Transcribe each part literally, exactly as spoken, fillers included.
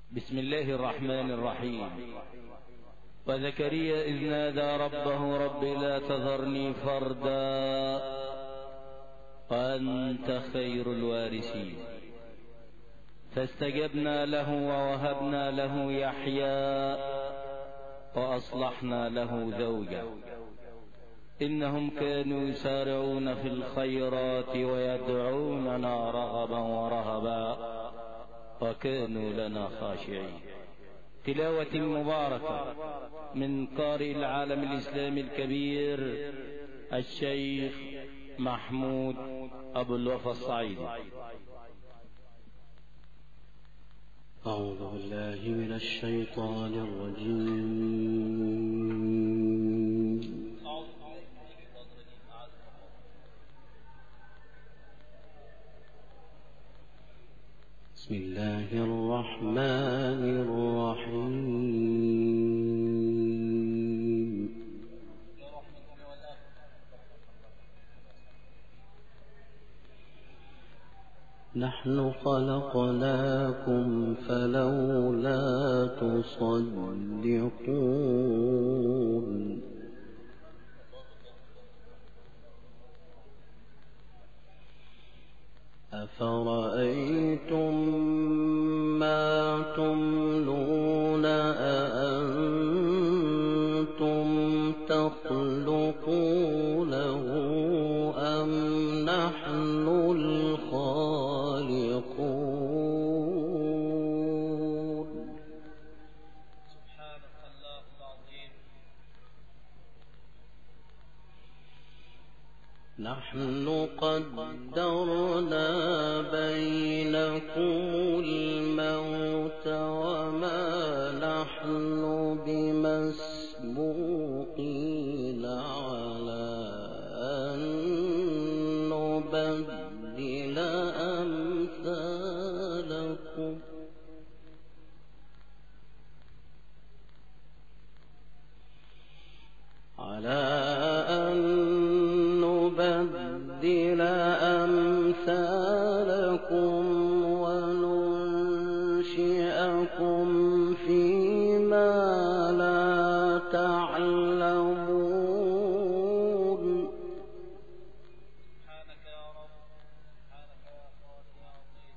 بسم الله الرحمن الرحيم. وزكريا إذ نادى ربه رب لا تذرني فردا وأنت خير الوارثين، فاستجبنا له ووهبنا له يحيى وأصلحنا له زوجه إنهم كانوا يسارعون في الخيرات ويدعوننا رغبا ورهبا وكانوا لنا خاشعين. تلاوة مباركة من قارئ العالم الإسلامي الكبير الشيخ محمود أبو الوفا الصعيدي. أعوذ بالله من الشيطان الرجيم. بسم الله الرحمن الرحيم. نحن خلقناكم فلولا تصدقون. أفرأيتم ما تمنون أأنتم تخلقونه أم نحن الخالقون؟ سبحانك الله العظيم. نحن قدرنا بينكم الموت وما نحن بمسبوقين على أن نبدل أمثالكم على أن نبدل أمثالكم وننشئكم فيما لا تعلمون. سبحانك يا رب، سبحانك يا قادر يا عظيم.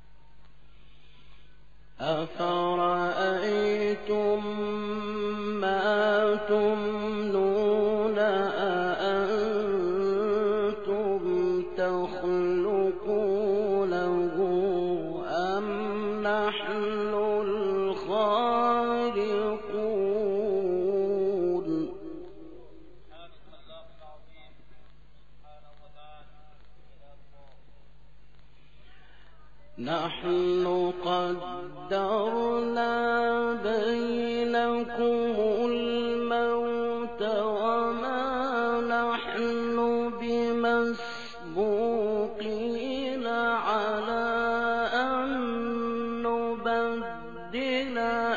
أفرأيتم ما تمنون أأنتم تخلقونه أم نحن الخالقون؟ سبحانك الله العظيم سبحانه وتعالى. نحن قدرنا بينكم الموت وما نحن بمسبوقين على أن نبدل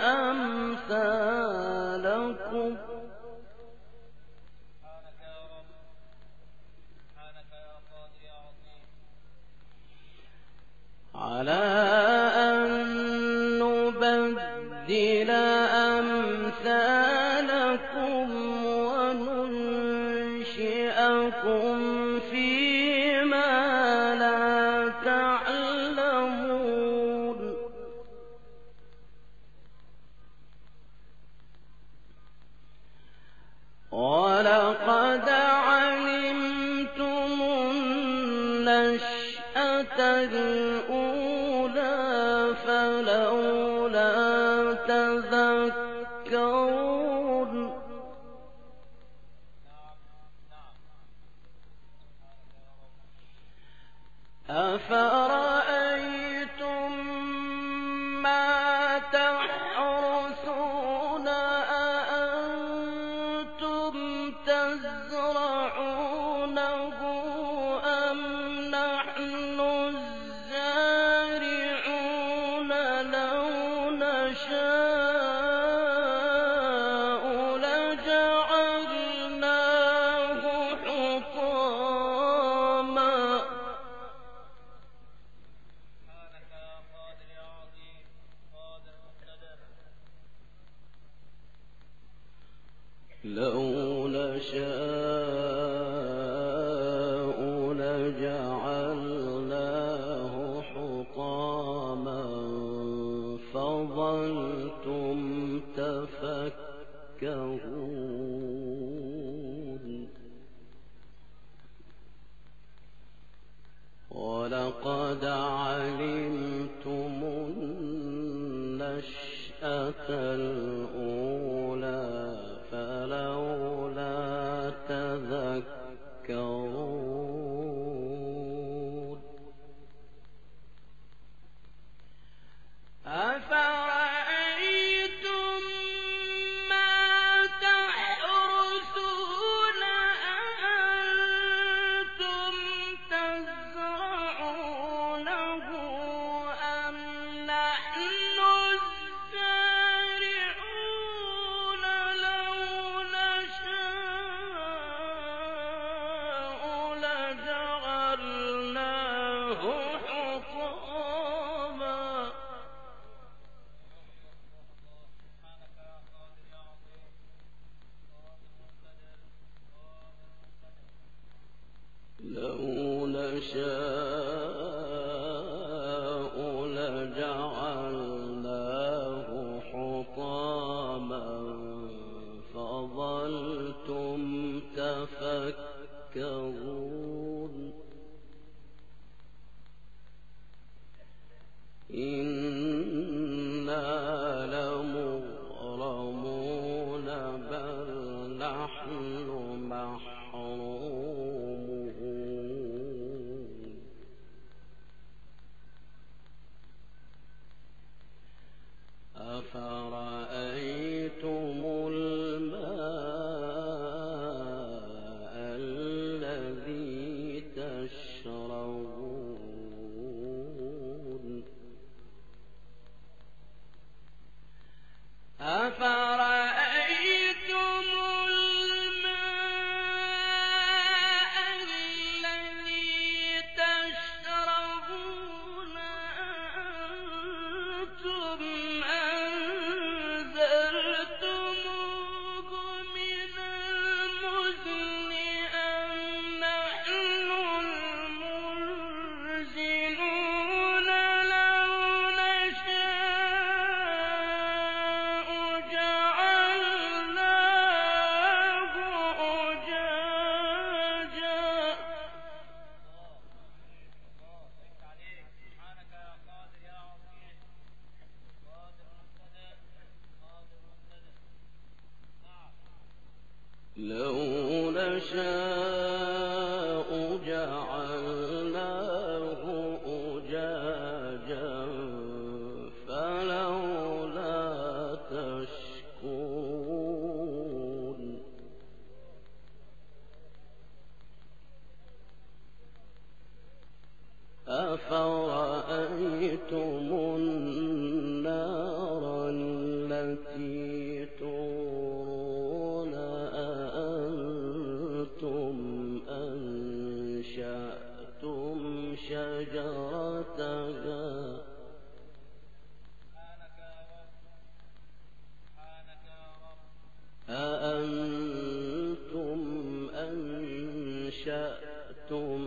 أمثالكم سبحانك يا رب، سبحانك يا قادر يا عظيم. على أن نبدل أمثالكم وننشئكم فيما لا تعلمون. ولقد علمتم النشأة الأولى فلولا تذكرون. نعم نعم. أفرأيتم ما تحرثون أأنتم تزرعونه أم نحن الزارعون لو نشاء لجعلناه حطاما سبحانك يا قادر يا عظيم، قادر مقتدر. فظلتم تفكرون ولقد علمتم النشأة الأولى فلولا تذكرون أفرأيتم ما تحرثون أأنتم تزرعونه أم نحن الزارعون لو نشاء لجعلناه حطاما سبحانك يا قادر يا عظيم قادر مقتدر قادر مقتدر لو نشاء لجعلناه حطاما فظلتم تفكرون إنا لمغرمون بل نحن محرومون أفرأيتم الماء الذي تشربون أفرأيتم الماء الذي تشربون أأنتم أنزلتموه من المزن أم نحن المنزلون لو نشاء جعلناه أجاجا الله عليك عليك سبحانك يا قادر يا عظيم قادر مقتدر قادر مقتدر نعم لو نشاء جعلناه أجاجا فلولا تشكرون أفرأيتم النار التي تورون أأنتم أنشأتم شجرتها سبحانك يا رب سبحانك يا رب أأنتم أنشأتم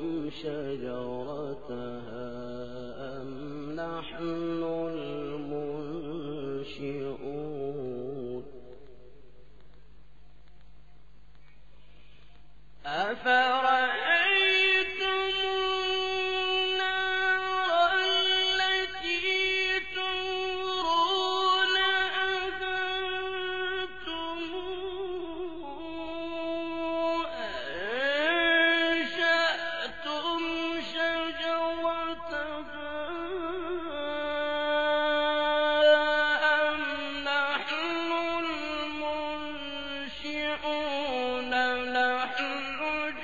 شجرتها أم نحن المنشئون أفرأيتم النار التي تورون أأنتم أنشأتم شجرتها أم نحن المنشئون نحن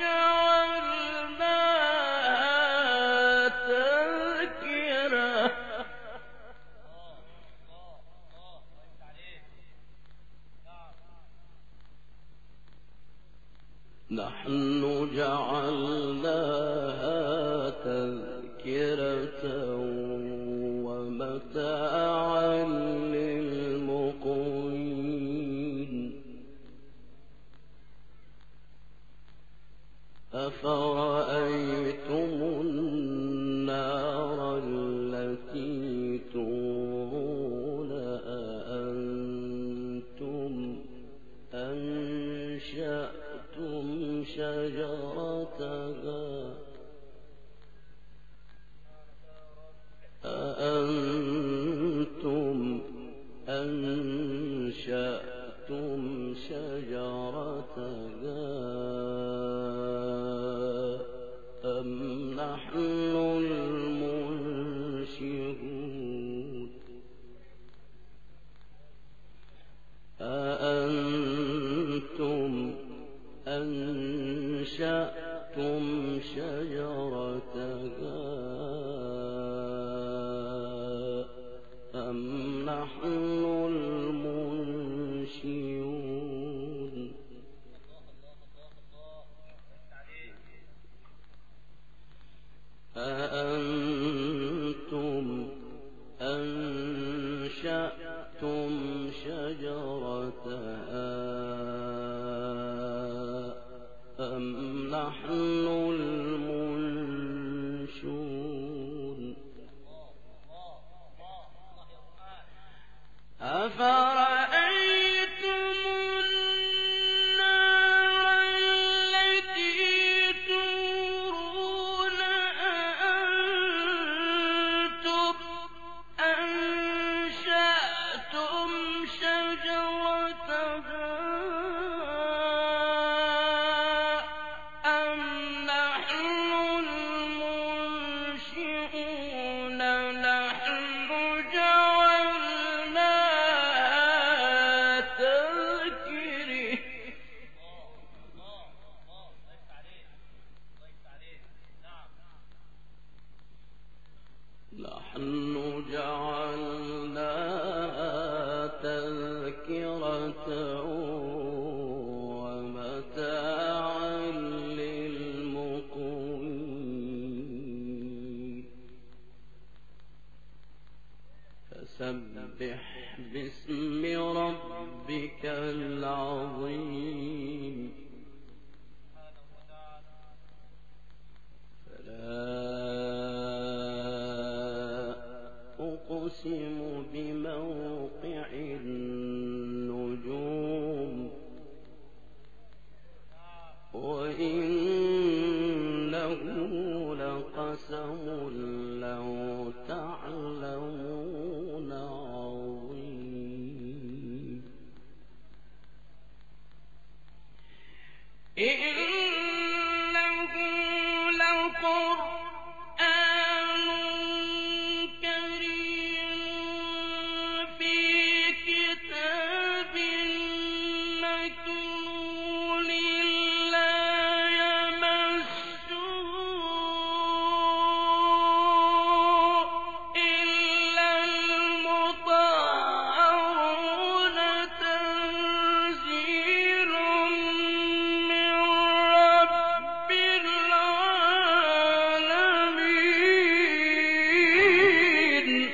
جعلناها تذكرة الله الله الله عليك عليك نعم نحن جعلناها تذكرة ومتاعا للمقوين أفرأيتم النار التي تورون أم نحن المنشئون أأنتم أنشأتم شجرتها أم نحن المنشئون أفرأيتم النار التي تورون أأنتم أنشأتم شجرتها أم نحن المنشئون نحن جعلناها تذكرة نحن جعلناها تذكرة ومتاعا للمقوين فسبح باسم ربك العظيم فلا أقسم بموقع النجوم وإنه لقسم لو تعلمون عظيم إنه لقرآن كريم في كتاب مكنون لا يمسه إلا المطهرون تنزيل من رب العالمين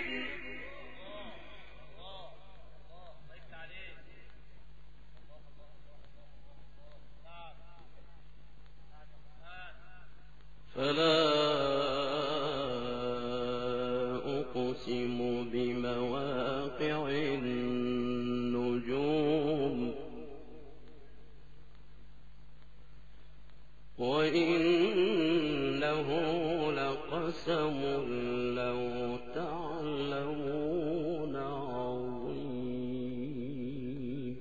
فلا أقسم بمواقع النجوم وإنه لقسم لو تعلمون عظيم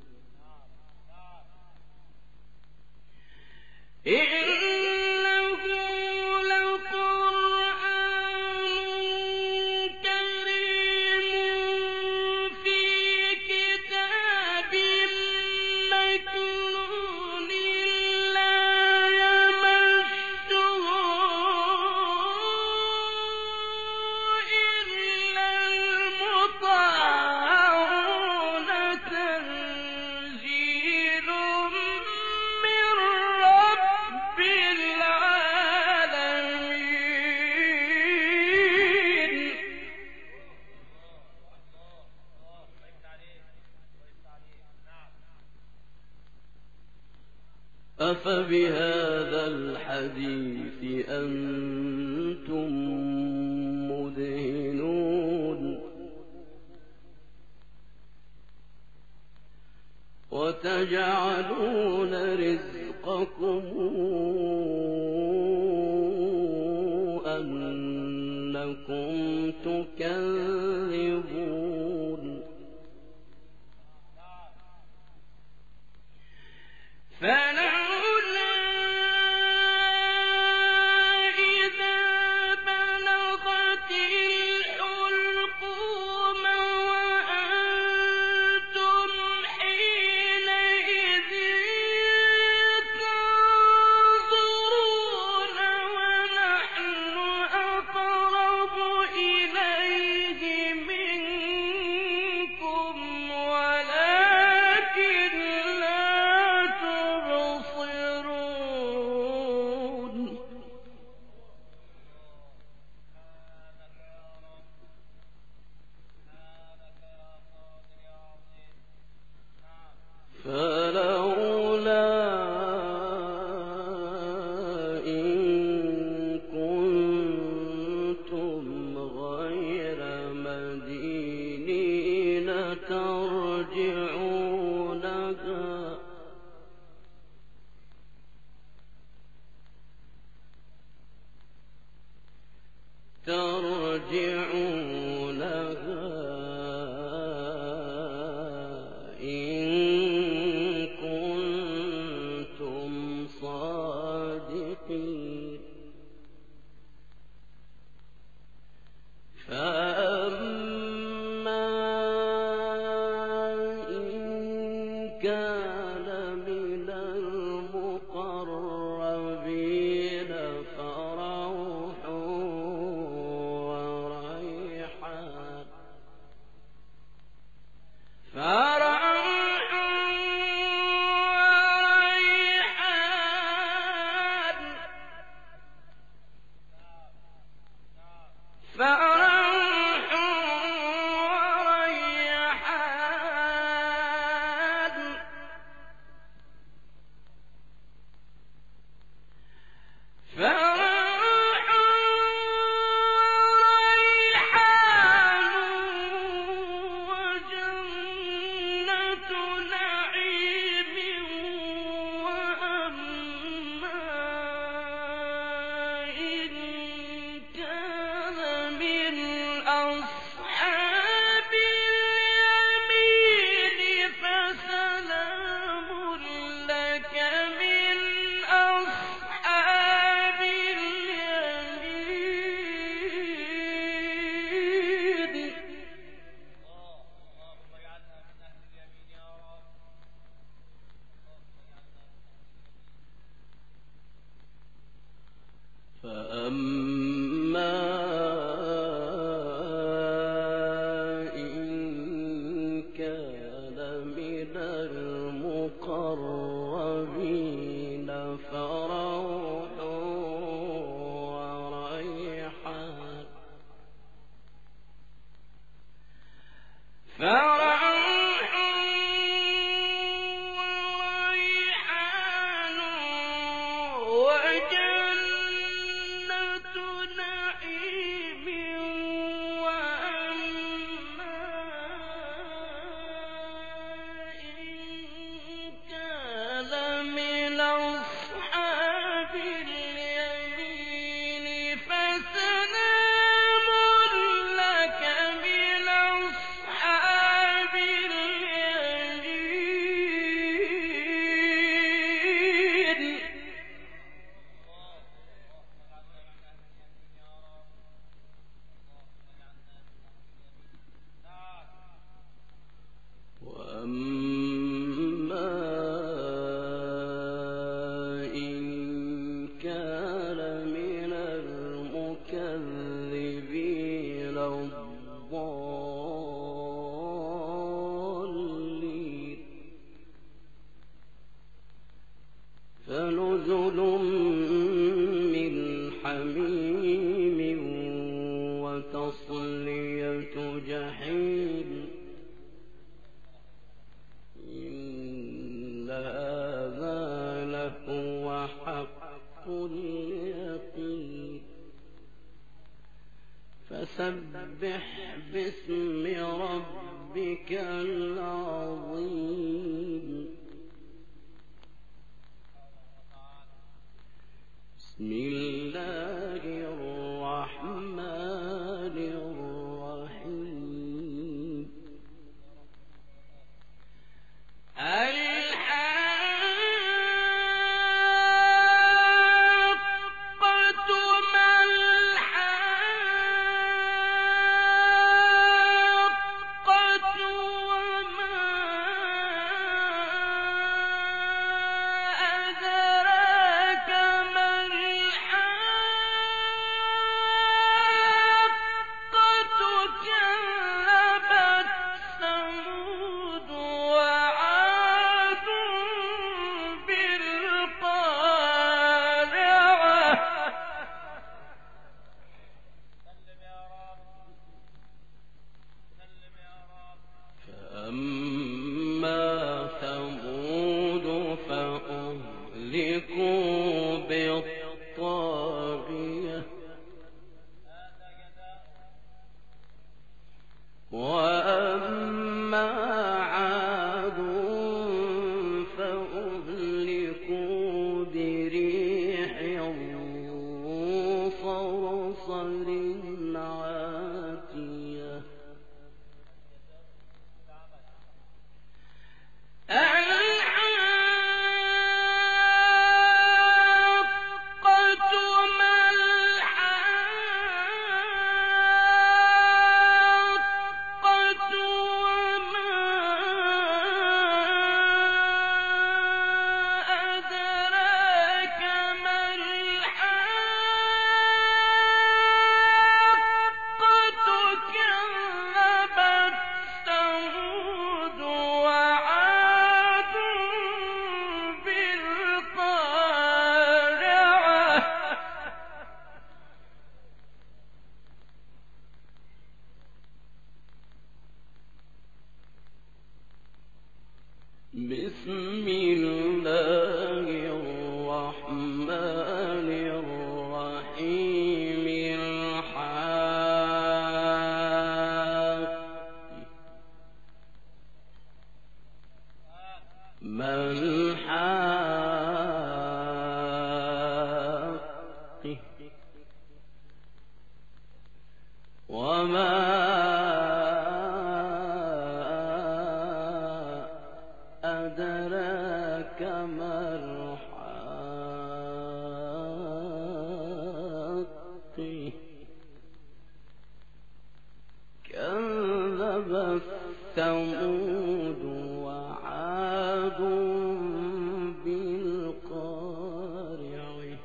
إنه لقرآن كريم في كتاب مكنون لا يمسه إلا المطهرون تنزيل من رب العالمين أفبهذا الحديث أنتم مدهنون وتجعلون رزقكم أنكم تكذبون فلولا إذا بلغت الحلقوم وأنتم حينئذ كان من المقربين فروح وريحان فروح وريحان فروح وريحان فروح وريحان وجنة نعيم وأما إن كان من أصحاب اليمين فسلام لك من أصحاب اليمين اللهم اجعلنا من أهل اليمين يا رب. فأما إن كان من المقربين فروح وريحان فروح وريحان وجنة نعيم وأما إن كان من أصحاب اليمين فسلام لك من أصحاب اليمين وأما إن كان من المكذبين الضالين فنزل من حميم وتصلية جحيم إن هذا لهو حق اليقين فسبح باسم ربك العظيم بسم الله الرحمن الرحيم الحاقة ما الحاقة وما أدراك ما الحاقة بسم الله الرحمن الرحيم الحاقة ما الحاقة وما أدراك ما الحاقة كذبت ثمود وعاد بالقارعة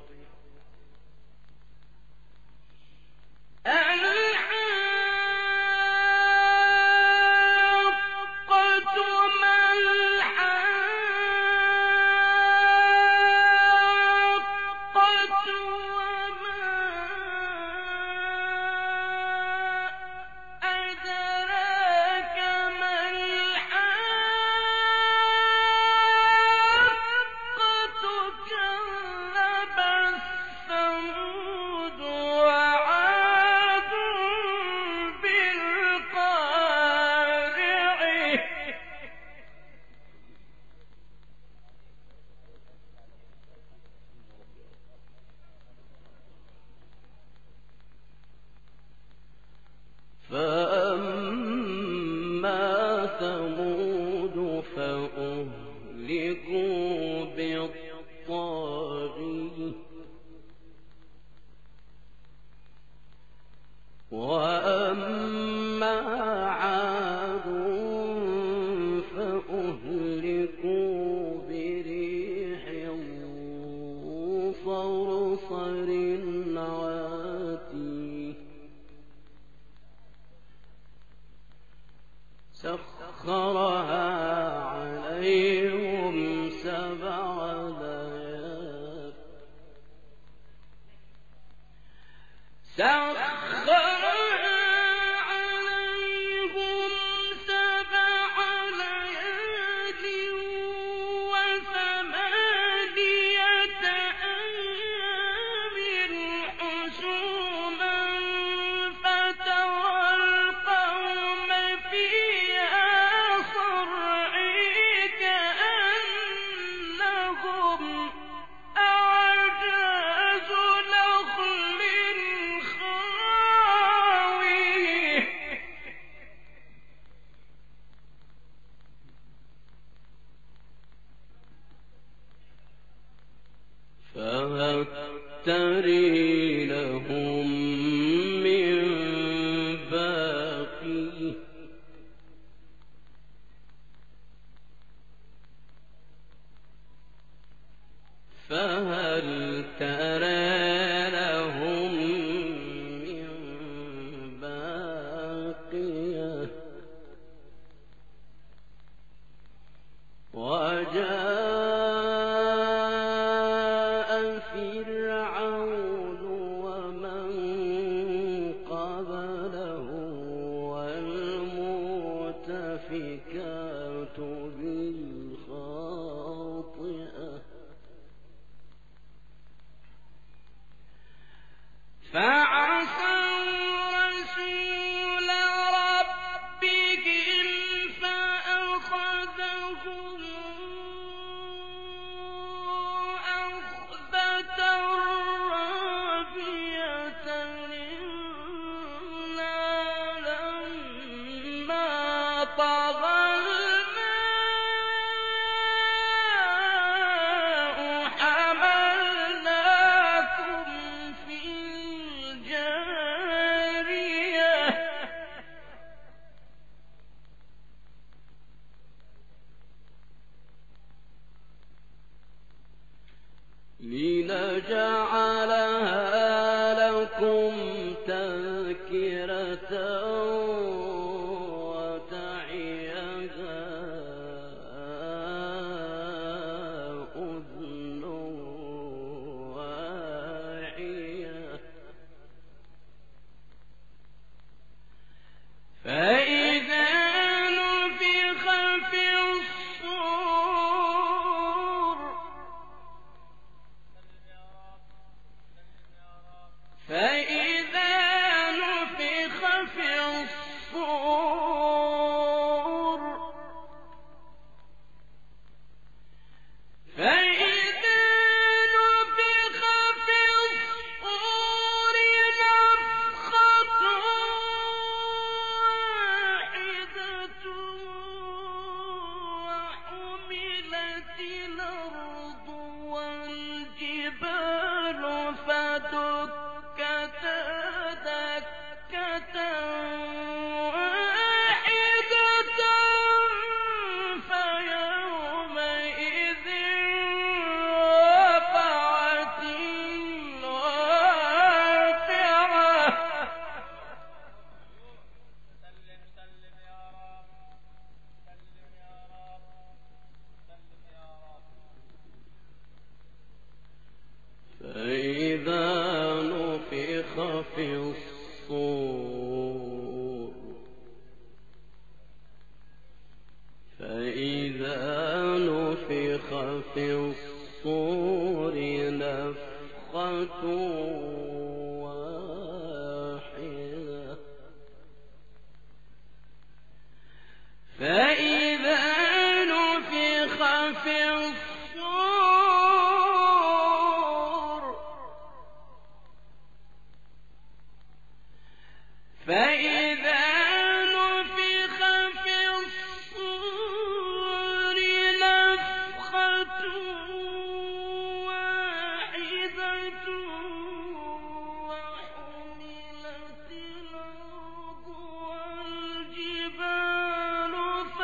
فأما ثمود فأهلكوا بالطاغية وأما عاد فأهلكوا بريح صرصر عاتيه سخرها عليهم سبع ليال سخرها عليهم سبع ليال وثمانية أيام حسوما فترى القوم فيها صرعى كأنهم أعجاز نخل خاوية فهل ترى لهم من باقية فهل ترى لهم من باقية وجاء فرعون ومن قبله والمؤتفكات بالخاطئة فعصوا رسول ربهم فأخذهم أخذة رابية إنا لما طغى الماء حملناكم في الجارية لنجعلها لكم تذكرة وتعيها أذن واعية فإذا نفخ في الصور في الصور نفخة واحدة فإذا نفخ في الصور فإذا نفخ في الصور نفخة واحدة وحملت الأرض والجبال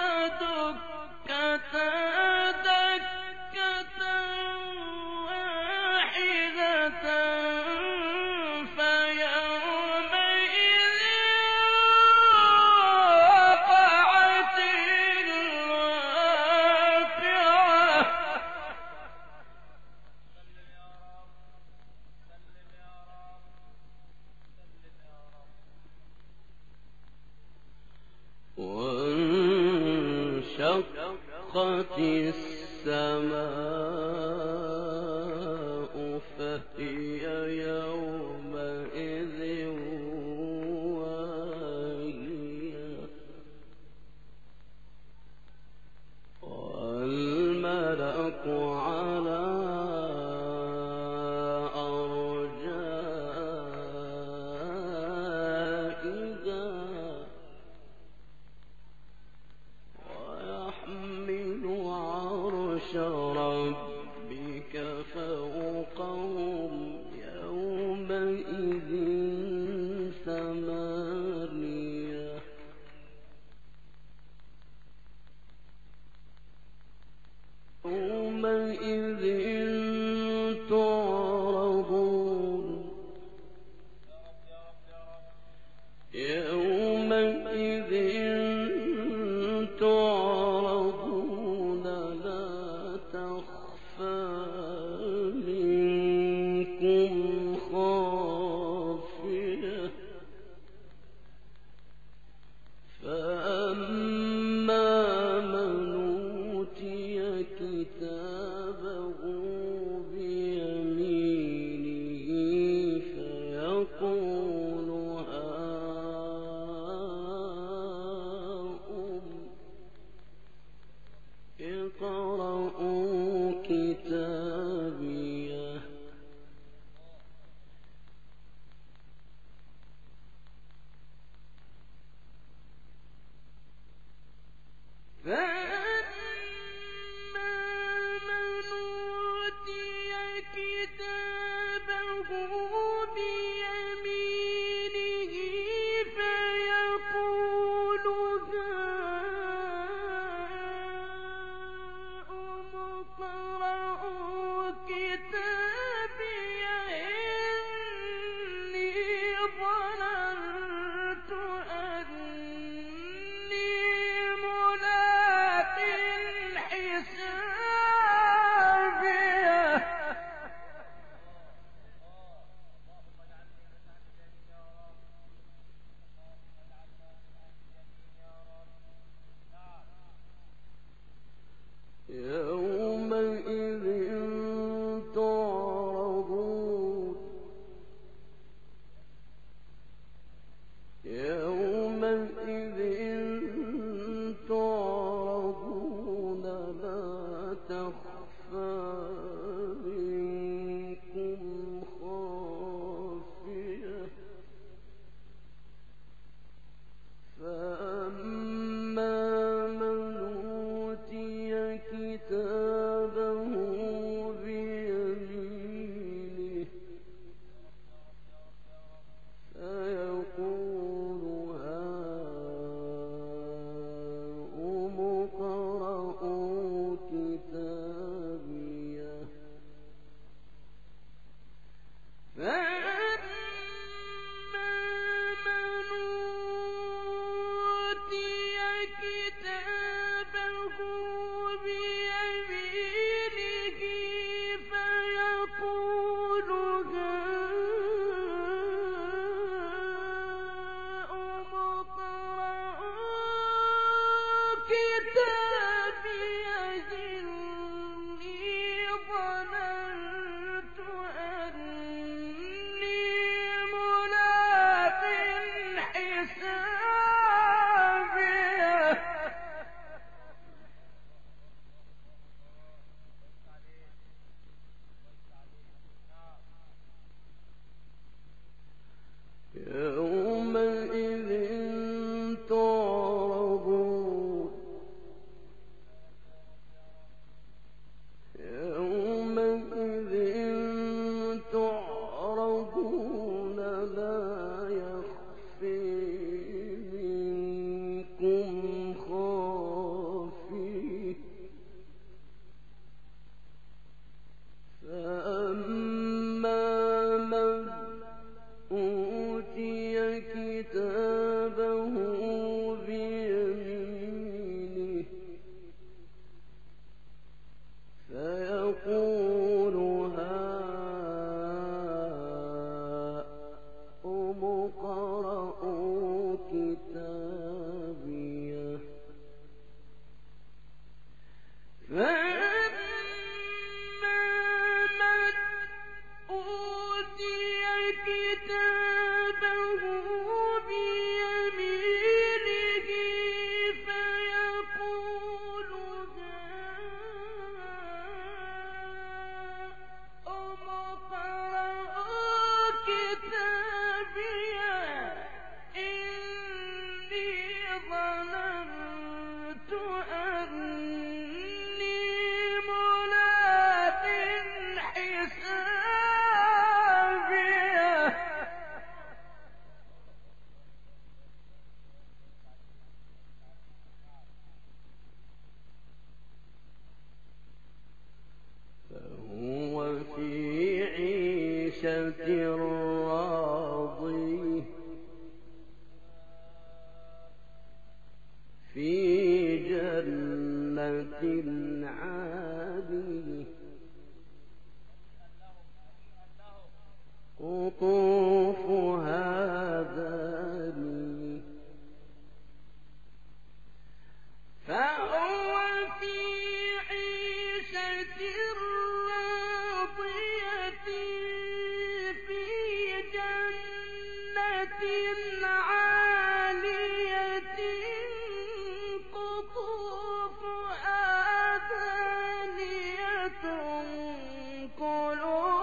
فدكتا دكة واحدة فيومئذ وقعت الواقعة سلم يا رب سلم يا رب سلم يا رب وانشقت السماء فهي يومئذ واهية والملك على أرجائها ويحمل عرش ربك فوقهم يومئذ ثمانية يومئذ تعرضون يومئذ تعرضون لا تخفى منكم خافية فأما من أوتي كتابه بيمينه فيقول هاؤم اقرءوا كتابيه فأما من أوتي كتابه بيمينه فيقول هاؤم اقرءوا كتابيه إني ظننت أني ملاق حسابيه اللهم اجعلني من أهل اليمين يا رب اللهم اجعلنا من أهل اليمين يا رب نعم يومئذ تعرضون يومئذ تعرضون لا تخفى منكم خافية فأما من أوتي كتابه بيمينه فيقول هاؤم اقرءوا كتابيه فأما من أوتي كتابه بيمينه فيقول هاؤم اقرءوا كتابيه إني راضية في جنة عالية قطوفها دانية فهو في عيشة راضية في جنة عالية قطوفها دانية كلوا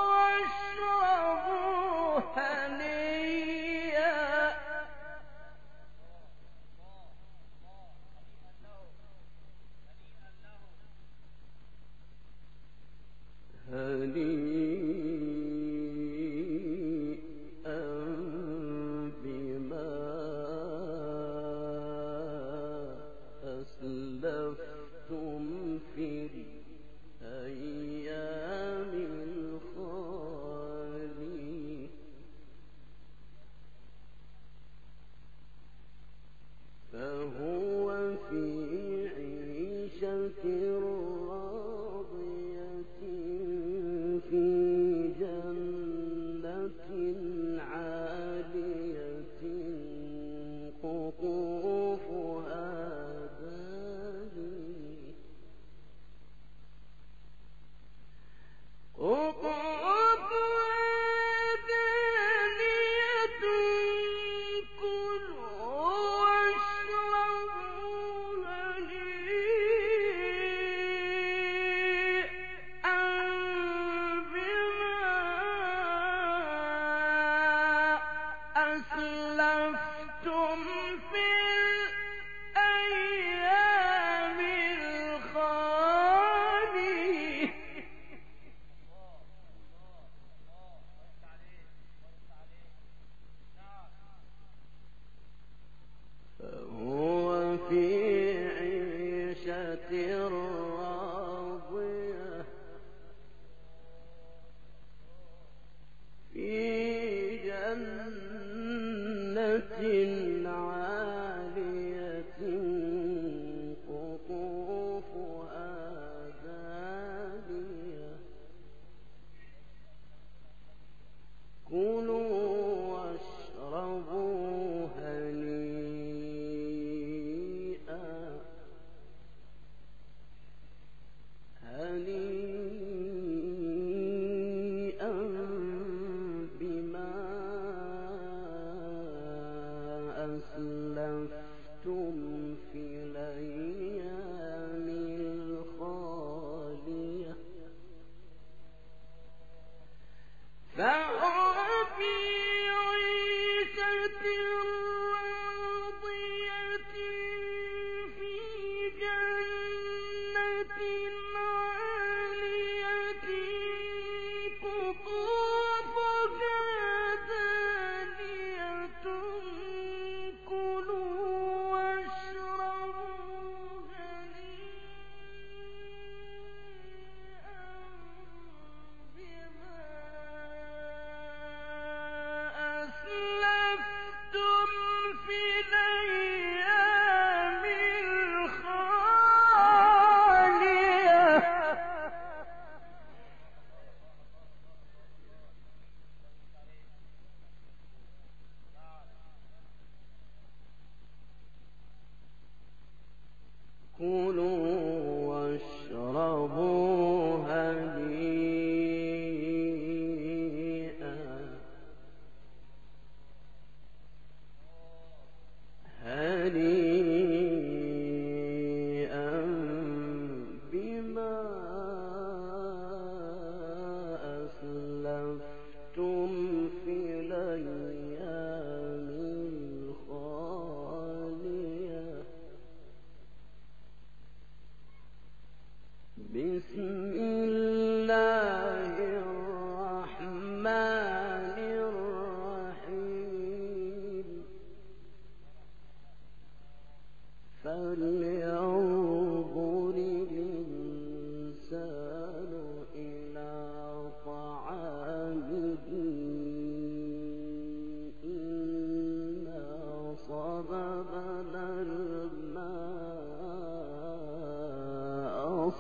واشربوا هنيئا هنيئا بما أسلفتم في الأيام الخالية فهو في عيشة راضية في جنة عالية قطوفها دانية قطوفها دانية كلوا واشربوا هنيئا بما أسلفتم في الأيام الخالية فهو في عيشة راضية في جنة عالية قطوفها دانية كلوا واشربوا هنيئا هنيئا بما أسلفتم في الأيام الخالية فهو في عيشة راضية في جنة عالية قطوفها دانية كلوا واشربوا هنيئا بما أسلفتم في الأيام الخالية كلوا واشربوا هنيئا هنيئا بما أسلفتم في الأيام الخالية بسم الله الرحمن الرحيم فلينظر الإنسان إلى طعامه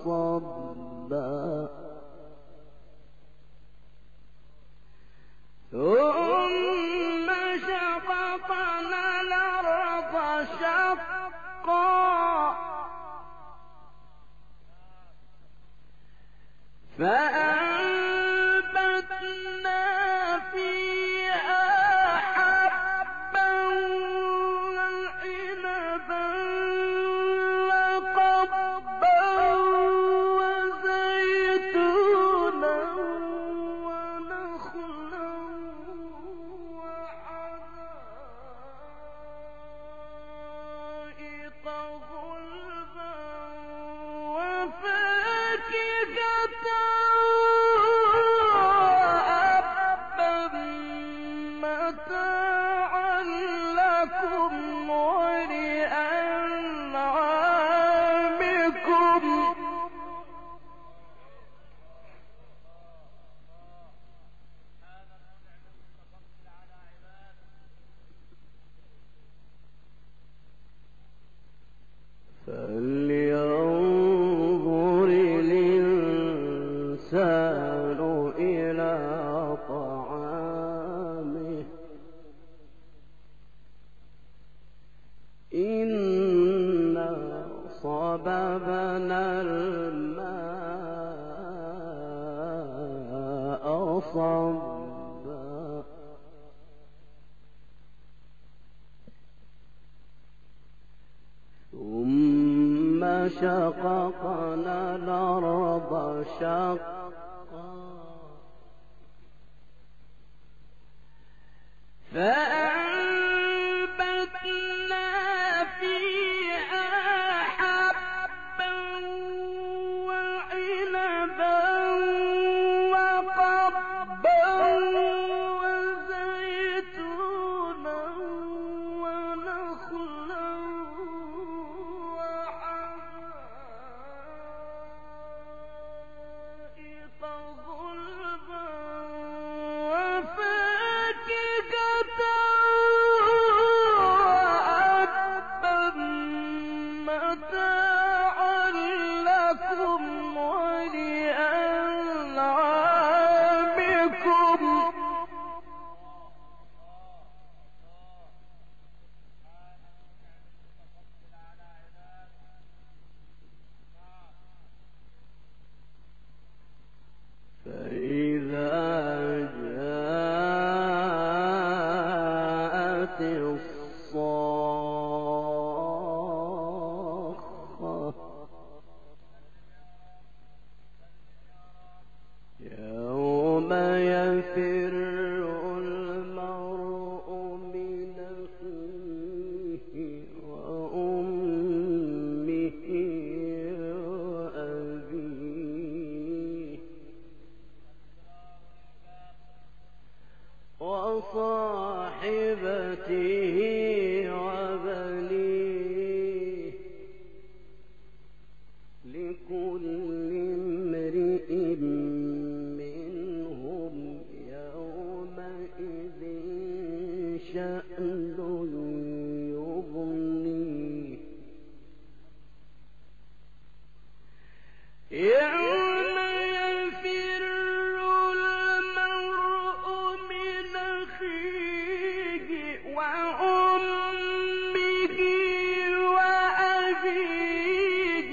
صبا ثم شققنا الأرض شقا فأنبتنا فيها حبا وعنبا وقضبا وزيتونا ونخلا وحدائق غلبا وفاكهة متاعا لكم ولأنعامكم فلينظر الإنسان إلى طعامه إنا صببنا الماء صبا ثم شققنا الأرض شقا فأنبتنا فيها حبا وعنبا وقضبا وزيتونا ونخلا وحدائق غلبا وفاكهة متاعا لكم ولأنعامكم فإذا جاءت الصاخة يوم يفر المرء من أخيه وأمه وأبيه وصاحبته وبنيه لكل امرئ منهم يومئذ شأن يغنيه يوم يفر المرء من أخيه وأمه وأبيه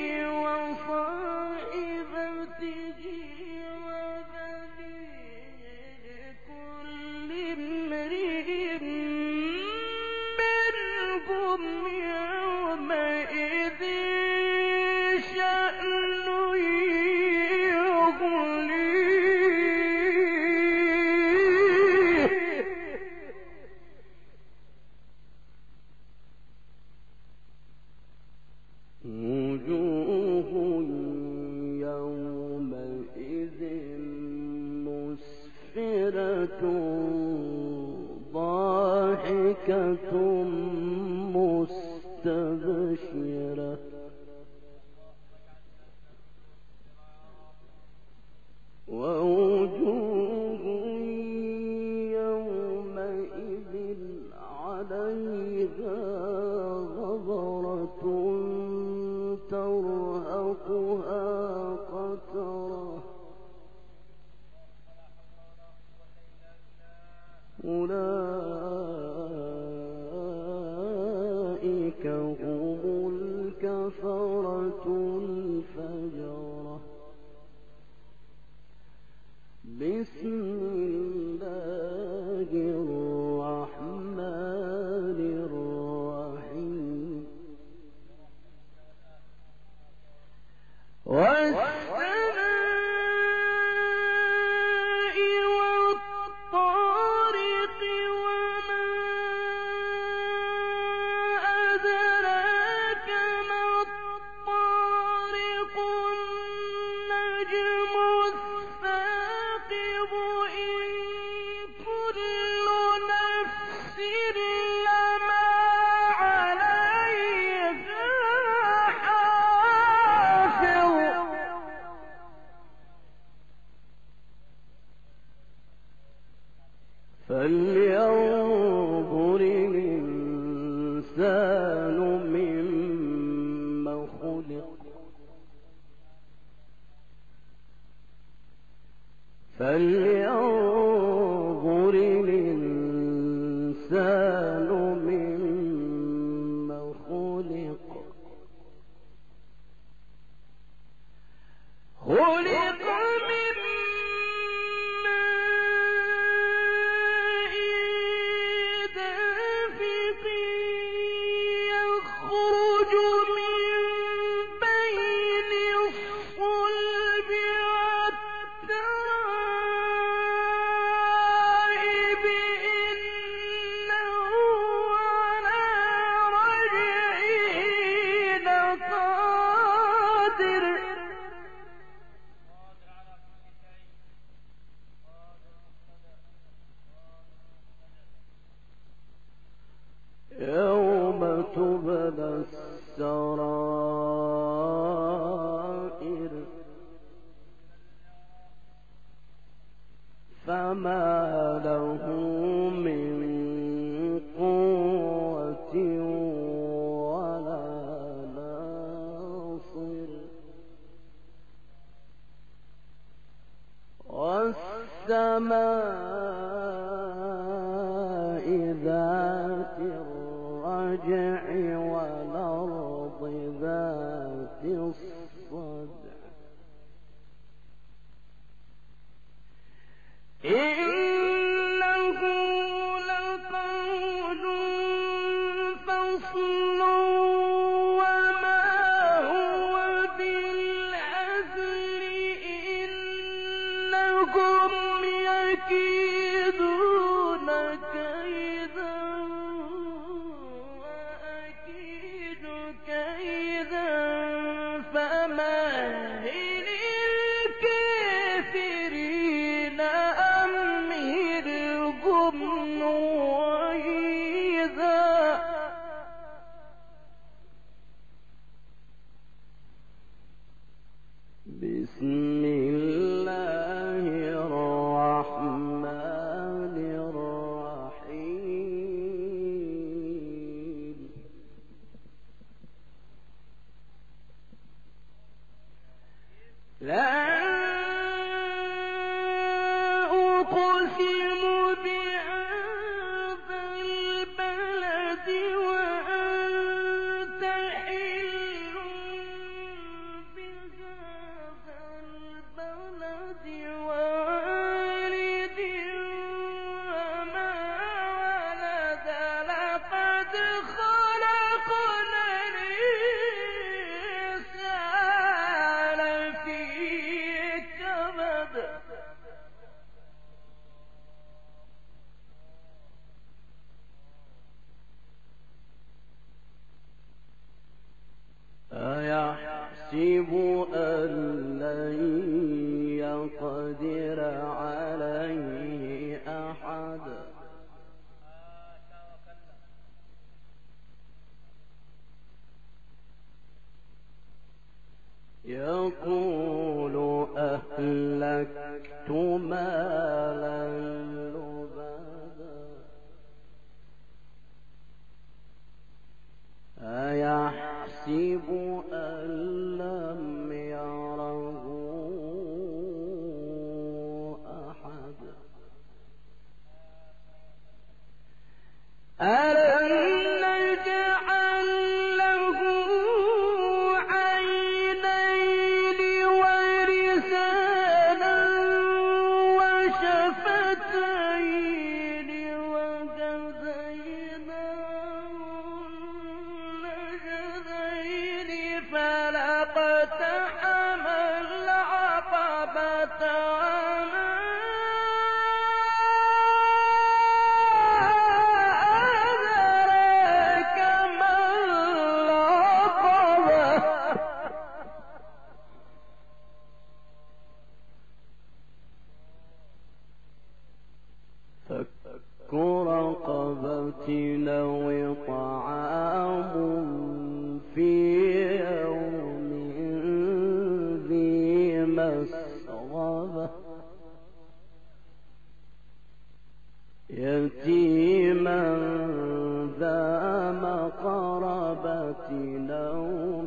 وصاحبته وبنيه لكل امرئ منهم يومئذ شأن وجوه يومئذ مسفرة ضاحكة مستبشرة ووجوه يومئذ عليها غبرة ترهقها الكفرة الفجرة. بسم الله الرحمن الرحيم. والسماء والطارق وما أدراك ما الطارق. النجم الثاقب. إن كل نفس لما عليها حافظ. فلينظر الإنسان مما خلق. فلينظر الإنسان مما خلق. خلق من ماء دافق يخرج من بين الصلب والترائب. إنه على رجعه لقادر. يوم تبلى السرائر فما له من قوة ولا ناصر. والسماء ذات الرجع والأرض ذات الصدع. إنه لقول فصل وما هو بالهزل. إنهم يكيدون كيدا وأكيد كيدا. فمهل الكافرين أمهلهم رويدا. بسم الله الرحمن الرحيم. لا أقسم بهذا البلد وأنت حل بهذا البلد ووالد وما ولد. لقد خلقنا الإنسان في كبد. أيحسب أن لن يقدر عليه أحد. يقول أهلكت مالا لبدا. أيحسب أن لم يره أحد. ألم نجعل له مسغبة يتيما ذا مقربة أو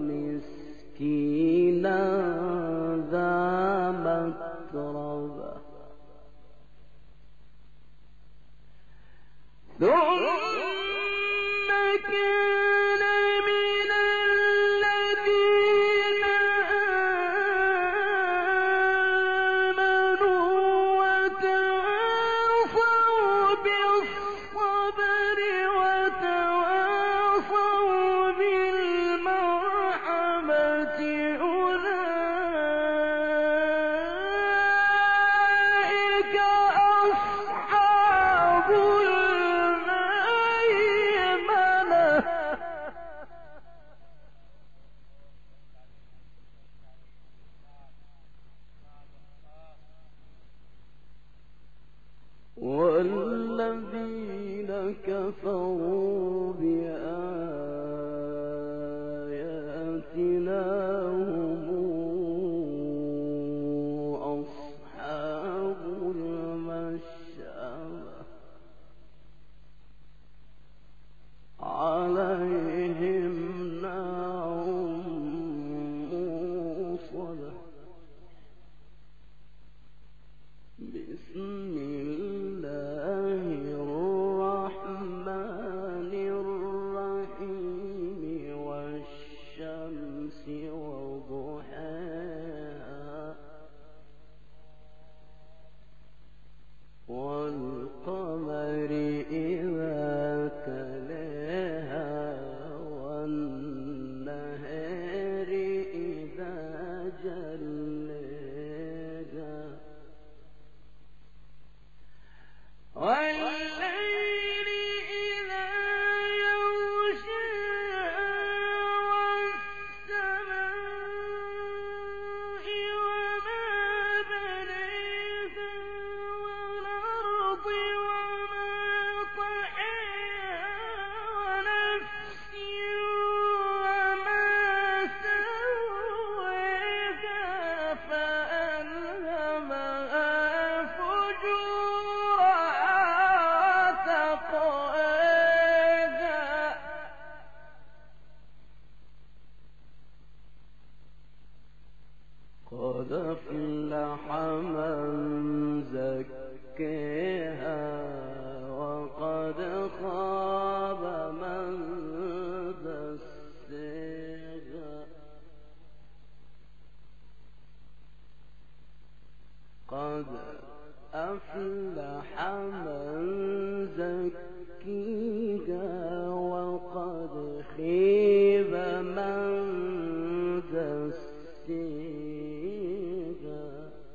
مسكينا ذا متربة ثم كان من الذين آمنوا وتواصوا بالصبر وتواصوا بالمرحمة أولئك أصحاب والذين كفروا بآياتنا هم أصحاب المشأمة عليهم نار موصدة بسم الله الرحمن الرحيم والشمس وضحاها والقمر إذا تلاها والنهار إذا جلاها والليل إذا يغشاها والسماء وما بنيها والأرض وما طحاها ونفس وما سواها فألهمها فجورها وتقواها قد أفلح من زكاها وقد خاب من دساها قد أفلح من زكيها وقد خيب من دسيها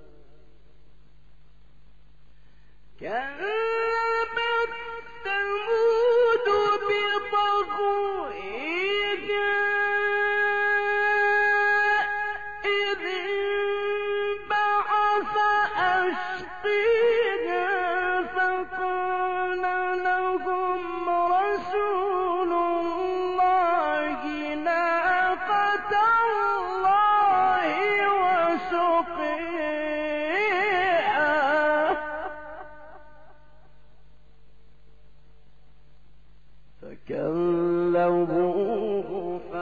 كذبت ثمود بطغويها إذ انبعث أشقيها فقال لهم رسول الله ناقة الله وسقيها فكذبوه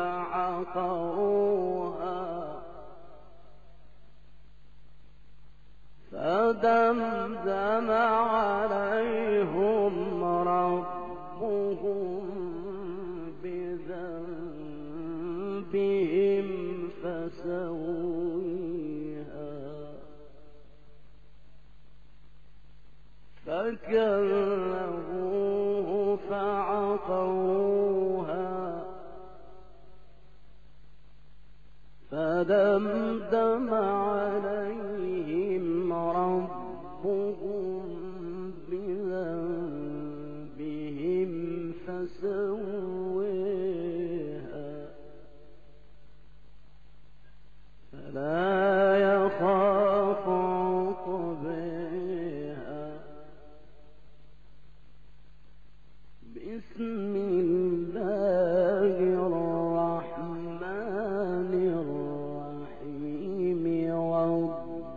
فعقروها فدمدم عليهم ربهم بذنبهم فسويها فكذبوه فعقروها فدمدم عليهم ربهم بذنبهم فسويها فلا يخاف عقباها بسم الله الرحمن الرحيم والضحى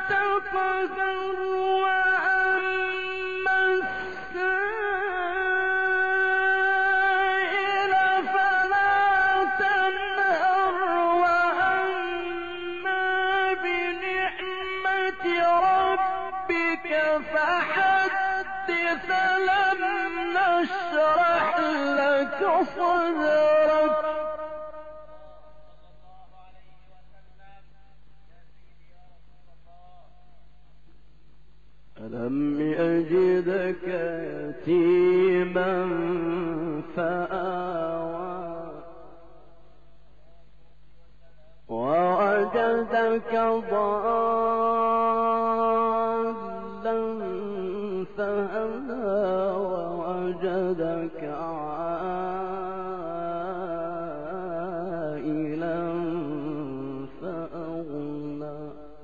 تقهر وأما السائل فلا تنهر وأما بنعمة ربك فحدث ألم نشرح لك صدرك ألم يجدك يتيما فآوى ووجدك ضالا فهدى ووجدك عائلا فأغنى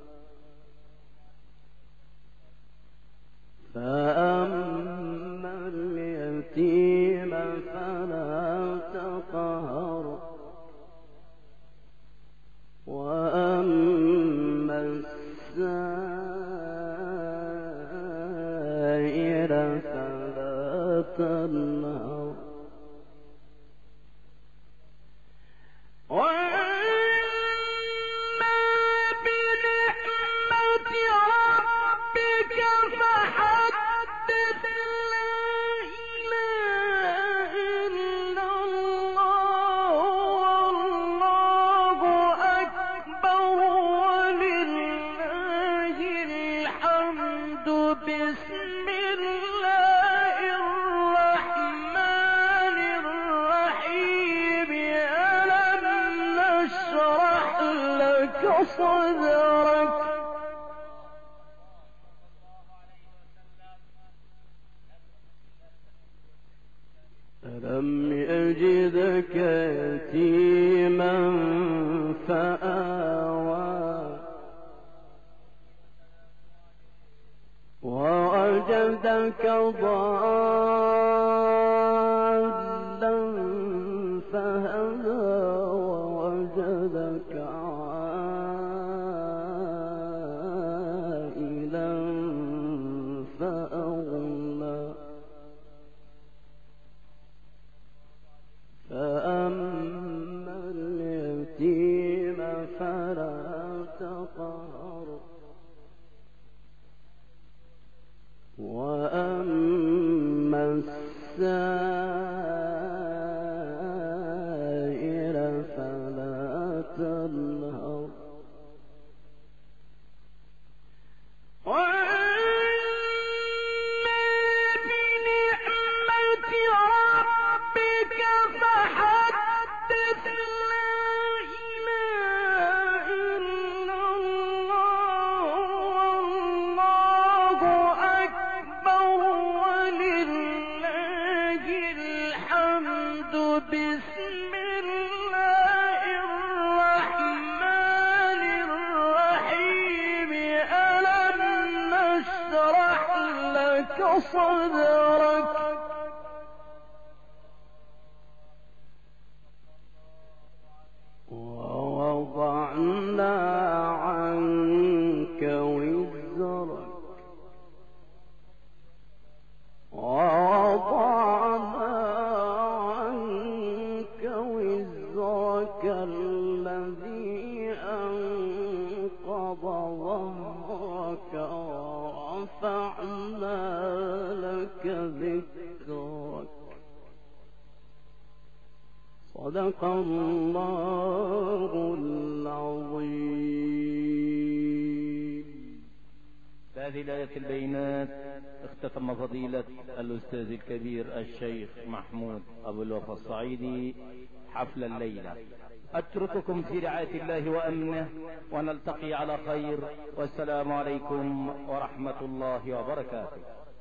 فأما اليتيم فلا تقهر وأما السائل فلا تنهر وأما بنعمة ربك فحدث لا إله إلا الله والله أكبر ولله الحمد بسم الله الرحمن الرحيم ألم نشرح لك صدرك ألم يجدك يتيما فآوى ووجدك ضالا فهدى ووجدك عائلا فأغنى فأما اليتيم فلا تقهر وأما السائل فلا تنهر وأما بنعمة ربك فحدث لا إله إلا الله والله أكبر ولله الحمد بسم الله الرحمن الرحيم ألم نشرح لك صدرك ووضعنا عنك وزرك ووضعنا عنك وزرك الذي أنقض ظهرك ورفعنا لك ذكرك صدق الله العظيم. بهذه الآية البينات اختتم فضيلة الأستاذ الكبير الشيخ محمود أبو الوفا الصعيدي حفل الليلة. أترككم في رعاية الله وأمنه ونلتقي على خير، والسلام عليكم ورحمة الله وبركاته.